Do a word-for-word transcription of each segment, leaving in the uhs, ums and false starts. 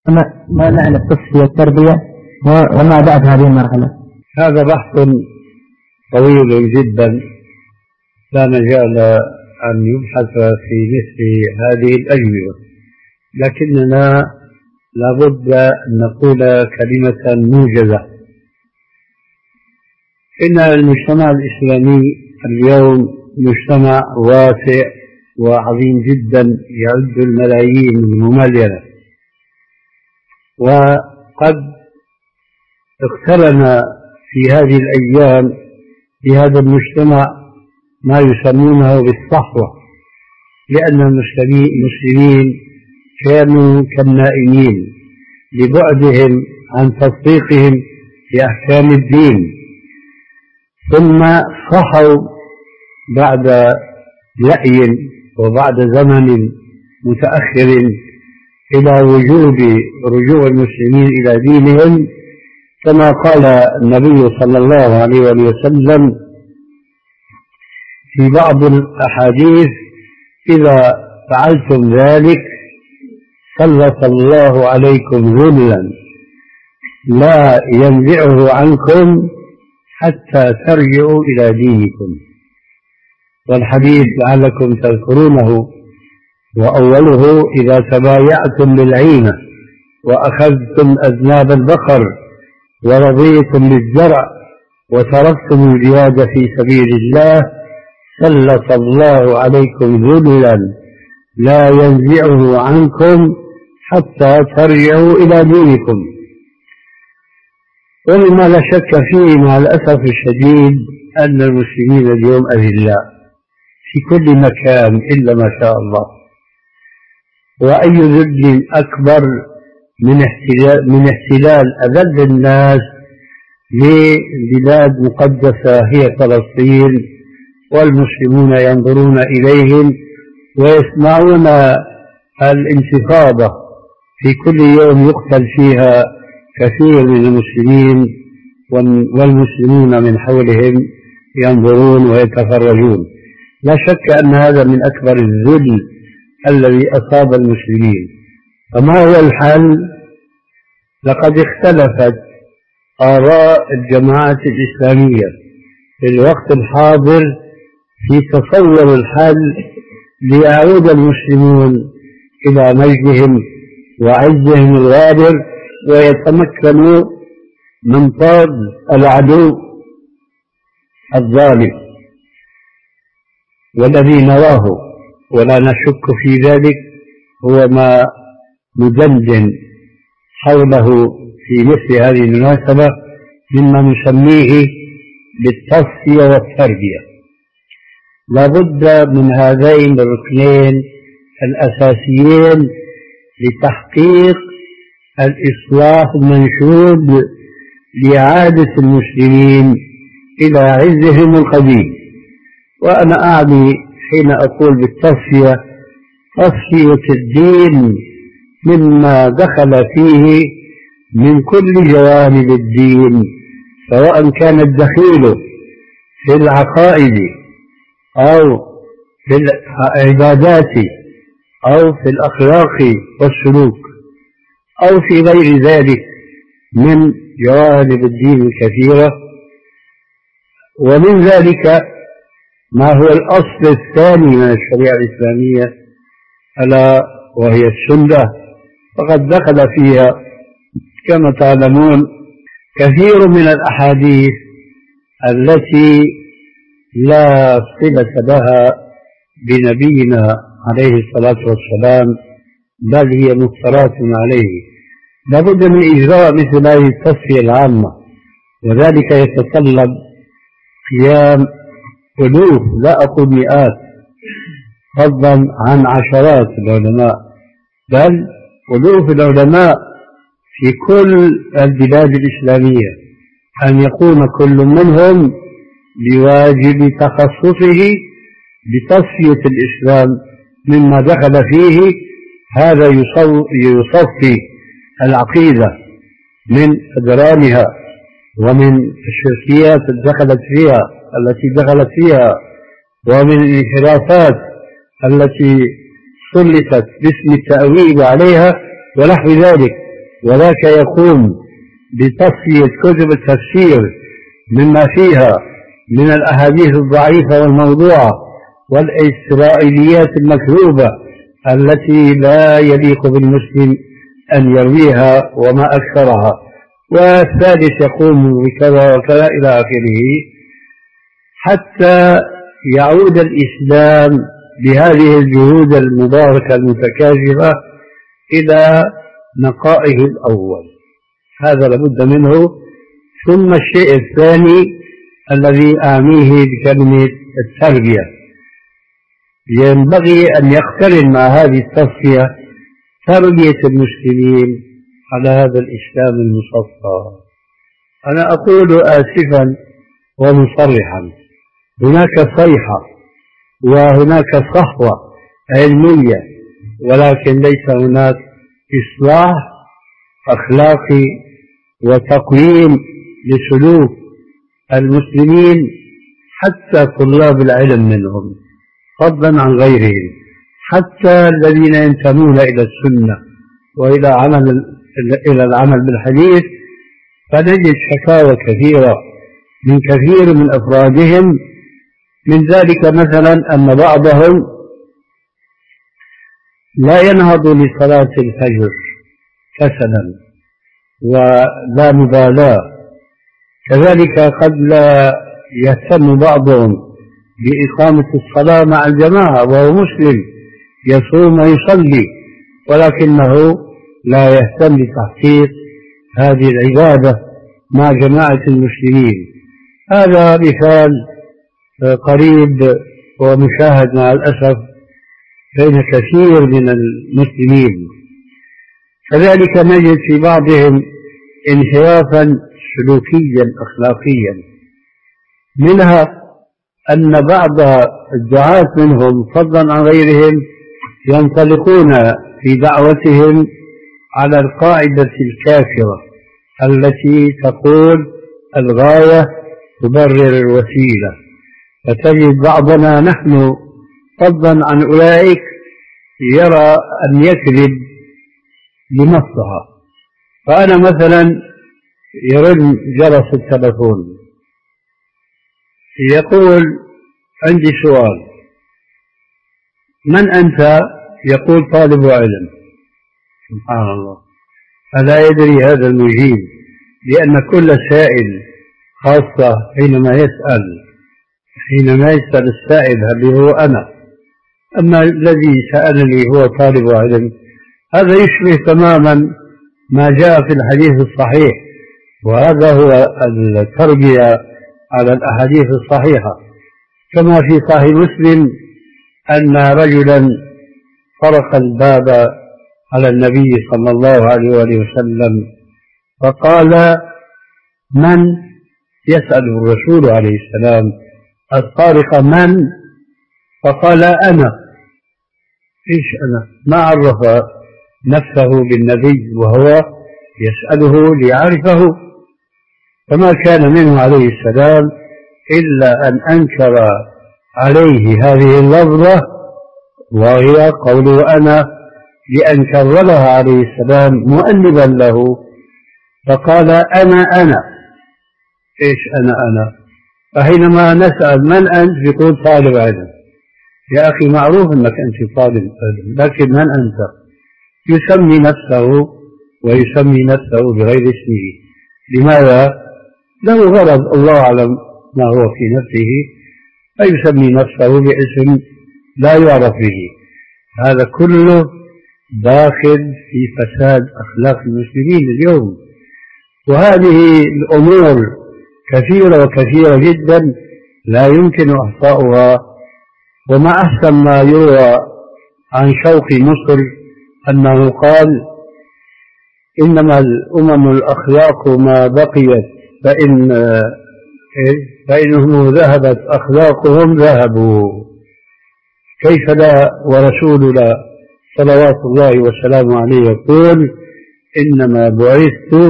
ما ما معنى التصفية والتربية وما بعد هذه المرحلة؟ هذا بحث طويل جدا لا مجال أن يبحث في مثل هذه الأجوبة، لكننا لابد أن نقول كلمة موجزة. إن المجتمع الإسلامي اليوم مجتمع واسع وعظيم جدا يعد الملايين المملينة، وقد اقترن في هذه الأيام في هذا المجتمع ما يسمونه بالصحوة، لأن المسلمين كانوا كالنائمين لبعدهم عن تطبيقهم لأحكام الدين، ثم صحوا بعد لأي وبعد زمن متأخر إلى وجوب رجوع المسلمين إلى دينهم، كما قال النبي صلى الله عليه وسلم في بعض الأحاديث: إذا فعلتم ذلك سلط الله عليكم ذلا لا ينزعه عنكم حتى ترجعوا إلى دينكم. والحديث لعلكم تذكرونه وأوله: إذا تبايعتم بالعينة وأخذتم أذناب البقر ورضيتم بالزرع وتركتم الجهاد في سبيل الله سلط الله عليكم ذلا لا ينزعه عنكم حتى ترجعوا إلى دينكم. ومما لا شك فيه مع الأسف الشديد أن المسلمين اليوم أذلاء في كل مكان إلا ما شاء الله، وأي ذل أكبر من احتلال, من احتلال أذل الناس لبلاد مقدسة هي فلسطين، والمسلمون ينظرون إليهم ويسمعون الانتفاضة في كل يوم يقتل فيها كثير من المسلمين، والمسلمون من حولهم ينظرون ويتفرجون. لا شك أن هذا من أكبر الذل الذي أصاب المسلمين. فما هو الحل؟ لقد اختلفت آراء الجماعات الإسلامية في الوقت الحاضر في تصور الحل ليعود المسلمون إلى مجدهم وعزهم الغابر ويتمكنوا من طرد العدو الظالم. والذي نراه ولا نشك في ذلك هو ما ندندن حوله في مثل هذه المناسبة مما نسميه بالتصفية والتربية. لا بد من هذين الركنين الأساسيين لتحقيق الإصلاح المنشود لإعادة المسلمين إلى عزهم القديم. وأنا أعني حين أقول بالتصفية تصفية الدين مما دخل فيه من كل جوانب الدين، سواء كان الدخيل في العقائد أو في العبادات أو في الأخلاق والسلوك أو في غير ذلك من جوانب الدين الكثيرة. ومن ذلك ما هو الأصل الثاني من الشريعة الإسلامية ألا وهي السنة، فقد دخل فيها كما تعلمون كثير من الأحاديث التي لا صلة لها بنبينا عليه الصلاة والسلام، بل هي مفترات عليه. لابد من إجراء مثل هذه التصفية العامة، وذلك يتطلب قيام ألوف لا أقول مئات فضلا عن عشرات العلماء، بل ألوف العلماء في كل البلاد الإسلامية، أن يقوم كل منهم بواجب تخصصه بتصفية الإسلام مما دخل فيه. هذا يصفي العقيدة من أدرانها ومن الشركيات دخلت فيها التي دخلت فيها ومن الانحرافات التي سلطت باسم التأويل عليها ونحو ذلك. وذاك يقوم بتصفية كتب التفسير مما فيها من الأحاديث الضعيفة والموضوعة والإسرائيليات المكذوبة التي لا يليق بالمسلم أن يرويها وما أكثرها. والثالث يقوم بكذا وكذا إلى آخره، حتى يعود الإسلام بهذه الجهود المباركة المتكاثرة إلى نقائه الأول. هذا لابد منه. ثم الشيء الثاني الذي أعنيه بكلمة التربية، ينبغي أن يقترن مع هذه التصفية تربية المسلمين على هذا الإسلام المصفى. أنا أقول آسفا ومصرحا، هناك صيحة وهناك صحوة علمية، ولكن ليس هناك إصلاح أخلاقي وتقويم لسلوك المسلمين حتى طلاب العلم منهم، فضلا عن غيرهم، حتى الذين ينتمون إلى السنة وإلى عمل إلى العمل بالحديث. فنجد شكاوى كثيرة من كثير من أفرادهم، من ذلك مثلا أن بعضهم لا ينهض لصلاة الفجر كسلا ولا مبالاة، كذلك قد لا يهتم بعضهم بإقامة الصلاة مع الجماعة وهو مسلم يصوم ويصلي، ولكنه لا يهتم بتحقيق هذه العبادة مع جماعة المسلمين. هذا مثال قريب ومشاهد مع الأسف بين كثير من المسلمين. كذلك نجد في بعضهم انحرافا سلوكيا أخلاقيا، منها أن بعض الدعاة منهم فضلا عن غيرهم ينطلقون في دعوتهم على القاعدة الكافرة التي تقول الغاية تبرر الوسيلة، فتجد بعضنا نحن فضلا عن أولئك يرى أن يكذب لمصلحة. فأنا مثلا يرن جرس التلفون يقول عندي سؤال، من أنت؟ يقول طالب علم. سبحان الله، ألا يدري هذا المجيب لأن كل سائل، خاصة حينما يسأل حينما يسأل السائل هل هو أنا، أما الذي سألني هو طالب علم، هذا يشبه تماما ما جاء في الحديث الصحيح، وهذا هو التربية على الأحاديث الصحيحة. كما في صحيح مسلم أن رجلا طرق الباب على النبي صلى الله عليه وآله وسلم فقال من؟ يسأل الرسول عليه السلام الطارق من؟ فقال أنا. إيش أنا؟ ما عرف نفسه بالنبي وهو يسأله ليعرفه، فما كان منه عليه السلام إلا أن أنكر عليه هذه اللفظة وهي قوله أنا، لأن كررها عليه السلام مؤنبا له فقال أنا أنا. إيش أنا أنا؟ فحينما نسأل من أنت يقول طالب علم. يا أخي معروف أنك أنت طالب علم، لكن من أنت؟ يسمي نفسه ويسمي نفسه بغير اسمه. لماذا؟ له غرض الله أعلم ما هو في نفسه، فيسمي نفسه باسم لا يعرف به. هذا كله داخل في فساد أخلاق المسلمين اليوم، وهذه الأمور كثيرة وكثيرة جدا لا يمكن إحصاؤها. وما أحسن ما يروى عن شوقي مصر أنه قال إنما الأمم الأخلاق ما بقيت فإن فإنهم ذهبت أخلاقهم ذهبوا. كيف لا ورسولنا صلوات الله وسلامه عليه يقول إنما بعثت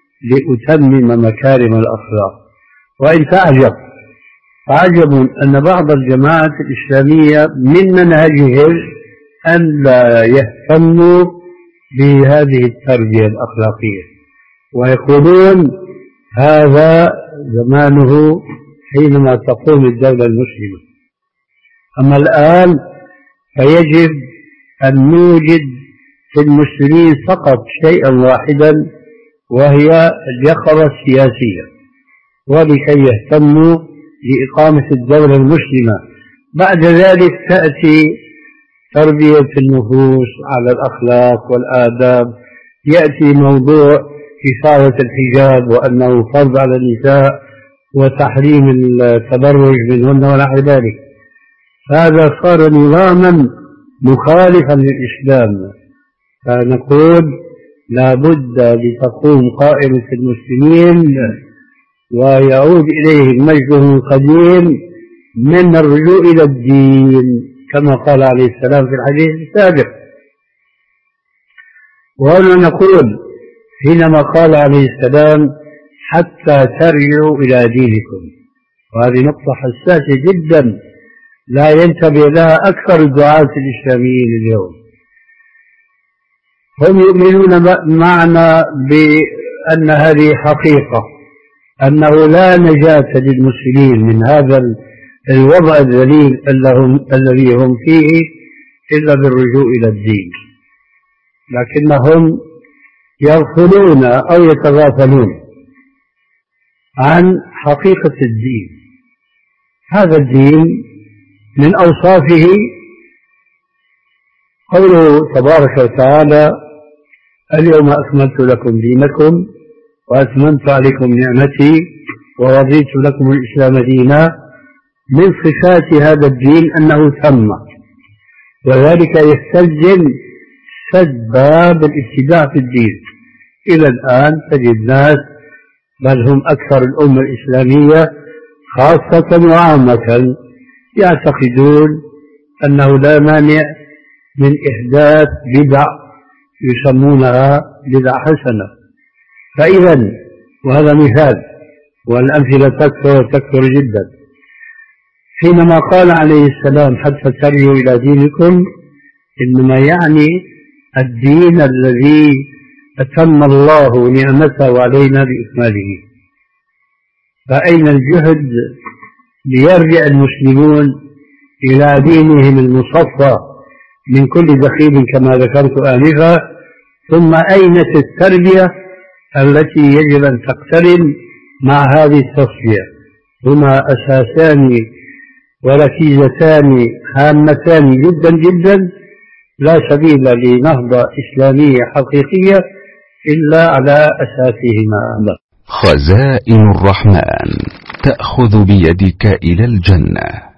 لأتمم مكارم الأخلاق. وإن تعجب عجب أن بعض الجماعات الإسلامية من منهجهم أن لا يهتموا بهذه التربية الأخلاقية، ويقولون هذا زمانه حينما تقوم الدولة المسلمة. أما الآن فيجب أن نوجد في المسلمين فقط شيئا واحدا، وهي اليقظة السياسية، ولكي يهتموا لإقامة الدولة المسلمة. بعد ذلك تأتي تربية النفوس على الأخلاق والآداب، يأتي موضوع إثارة الحجاب وأنه فرض على النساء وتحريم التبرج منهن ونحو ذلك. هذا صار نظاما مخالفا للإسلام، فنقول لا بد لتقوم قائمة المسلمين ويعود إليهم مجدهم القديم من الرجوع إلى الدين، كما قال عليه السلام في الحديث السابق. وهنا نقول حينما قال عليه السلام حتى ترجعوا إلى دينكم، وهذه نقطة حساسة جدا لا ينتبه لها أكثر الدعاة الإسلاميين اليوم. هم يؤمنون معنا بأن هذه حقيقة، أنه لا نجاة للمسلمين من هذا الوضع الذليل الذي هم فيه إلا بالرجوع إلى الدين، لكنهم يغفلون أو يتغافلون عن حقيقة الدين. هذا الدين من أوصافه قوله تبارك وتعالى اليوم أكملت لكم دينكم وأتممت عليكم نعمتي ورضيت لكم الإسلام دينا. من صفات هذا الدين أنه تم، وذلك يستلزم سد باب الابتداع في الدين. إلى الآن تجد ناس، بل هم أكثر الأمة الإسلامية خاصة وعامة، يعتقدون أنه لا مانع من إحداث بدع يسمونها بدع حسنة. فإذا وهذا مثال، والأمثلة تكثر تكثر جدا. حينما قال عليه السلام حتى ترجعوا إلى دينكم، إنما يعني الدين الذي أتم الله نعمته علينا بإكماله. فأين الجهد ليرجع المسلمون إلى دينهم المصفى من كل دخيل كما ذكرت آنفا؟ ثم أين التربية التي يجب أن تقترن مع هذه التصفية؟ هما أساسان وركيزتان هامتان جدا جدا، لا سبيل لنهضة إسلامية حقيقية إلا على أساسهما. خزائن الرحمن تأخذ بيدك إلى الجنة.